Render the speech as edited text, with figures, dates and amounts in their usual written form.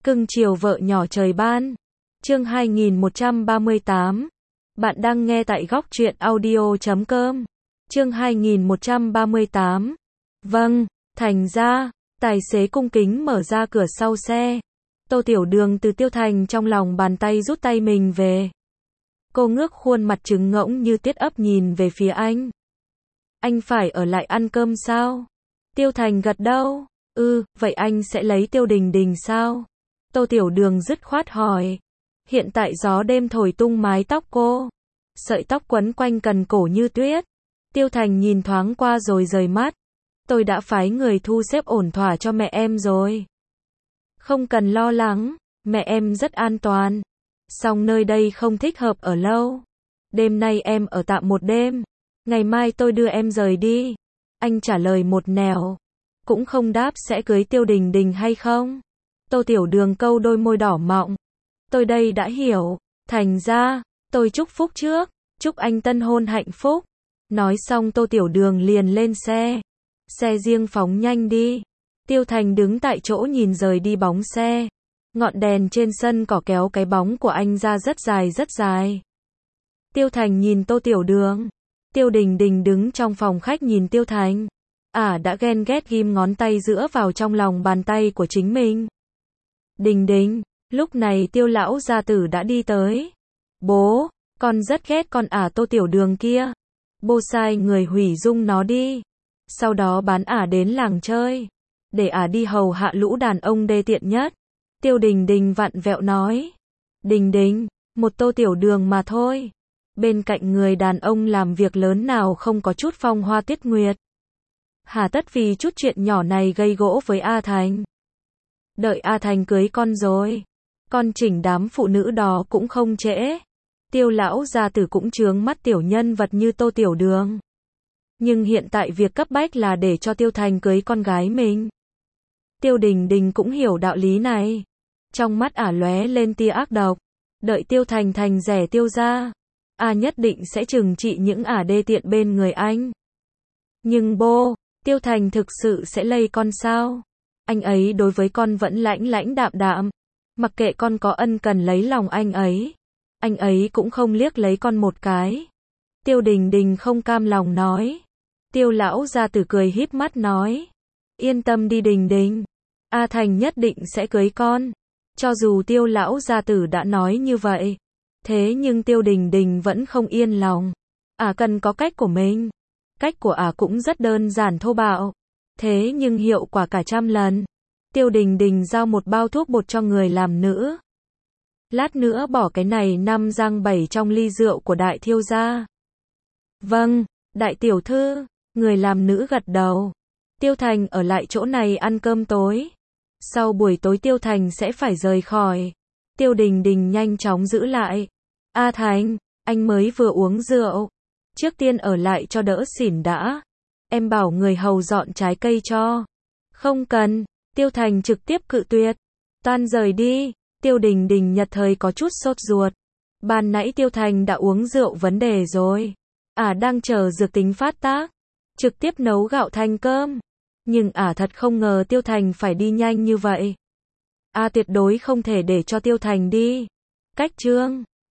Cưng chiều vợ nhỏ trời ban. Chương 2138. Bạn đang nghe tại góc truyện audio.com. Chương 2138. Vâng, thành ra, tài xế cung kính mở ra cửa sau xe. Tô Tiểu Đường từ Tiêu Thành trong lòng bàn tay rút tay mình về. Cô ngước khuôn mặt trứng ngỗng như tiết ấp nhìn về phía anh. Anh phải ở lại ăn cơm sao? Tiêu Thành gật đầu. Vậy anh sẽ lấy Tiêu Đình Đình sao? Tô Tiểu Đường dứt khoát hỏi. Hiện tại gió đêm thổi tung mái tóc cô. Sợi tóc quấn quanh cần cổ như tuyết. Tiêu Thành nhìn thoáng qua rồi rời mắt. Tôi đã phái người thu xếp ổn thỏa cho mẹ em rồi. Không cần lo lắng, mẹ em rất an toàn. Song nơi đây không thích hợp ở lâu. Đêm nay em ở tạm một đêm. Ngày mai tôi đưa em rời đi. Anh trả lời một nẻo. Cũng không đáp sẽ cưới Tiêu Đình Đình hay không. Tô Tiểu Đường câu đôi môi đỏ mọng. Tôi đây đã hiểu. Thành ra, tôi chúc phúc trước. Chúc anh tân hôn hạnh phúc. Nói xong Tô Tiểu Đường liền lên xe. Xe riêng phóng nhanh đi. Tiêu Thành đứng tại chỗ nhìn rời đi bóng xe. Ngọn đèn trên sân cỏ kéo cái bóng của anh ra rất dài rất dài. Tiêu Thành nhìn Tô Tiểu Đường. Tiêu Đình Đình đứng trong phòng khách nhìn Tiêu Thành. Đã ghen ghét ghim ngón tay giữa vào trong lòng bàn tay của chính mình. Đình Đình, lúc này Tiêu lão gia tử đã đi tới. Bố, con rất ghét con Tô Tiểu Đường kia. Bố sai người hủy dung nó đi. Sau đó bán đến làng chơi. Để đi hầu hạ lũ đàn ông đê tiện nhất. Tiêu Đình Đình vặn vẹo nói. Đình Đình, một Tô Tiểu Đường mà thôi. Bên cạnh người đàn ông làm việc lớn nào không có chút phong hoa tuyết nguyệt. Hà tất vì chút chuyện nhỏ này gây gỗ với A Thành. Đợi A Thành cưới con rồi. Con chỉnh đám phụ nữ đó cũng không trễ. Tiêu lão gia tử cũng chướng mắt tiểu nhân vật như Tô Tiểu Đường. Nhưng hiện tại việc cấp bách là để cho Tiêu Thành cưới con gái mình. Tiêu Đình Đình cũng hiểu đạo lý này. Trong mắt lóe lên tia ác độc. Đợi Tiêu Thành thành rẻ Tiêu gia. Nhất định sẽ trừng trị những đê tiện bên người anh. Nhưng bố, Tiêu Thành thực sự sẽ lây con sao? Anh ấy đối với con vẫn lãnh lãnh đạm đạm. Mặc kệ con có ân cần lấy lòng anh ấy cũng không liếc lấy con một cái. Tiêu Đình Đình không cam lòng nói. Tiêu lão gia tử cười híp mắt nói. Yên tâm đi Đình Đình. A Thành nhất định sẽ cưới con. Cho dù Tiêu lão gia tử đã nói như vậy. Thế nhưng Tiêu Đình Đình vẫn không yên lòng. Cần có cách của mình. Cách của cũng rất đơn giản thô bạo. Thế nhưng hiệu quả cả trăm lần. Tiêu Đình Đình giao một bao thuốc bột cho người làm nữ. Lát nữa bỏ cái này 5 rang 7 trong ly rượu của đại thiêu gia. Vâng, đại tiểu thư. Người làm nữ gật đầu. Tiêu Thành ở lại chỗ này ăn cơm tối. Sau buổi tối Tiêu Thành sẽ phải rời khỏi. Tiêu Đình Đình nhanh chóng giữ lại. A Thành, anh mới vừa uống rượu. Trước tiên ở lại cho đỡ xỉn đã. Em bảo người hầu dọn trái cây cho. Không cần. Tiêu Thành trực tiếp cự tuyệt. Toan rời đi. Tiêu Đình Đình nhất thời có chút sốt ruột. Ban nãy Tiêu Thành đã uống rượu vấn đề rồi. Đang chờ dược tính phát tác. Trực tiếp nấu gạo thành cơm. Nhưng thật không ngờ Tiêu Thành phải đi nhanh như vậy. Tuyệt đối không thể để cho Tiêu Thành đi. Cách chương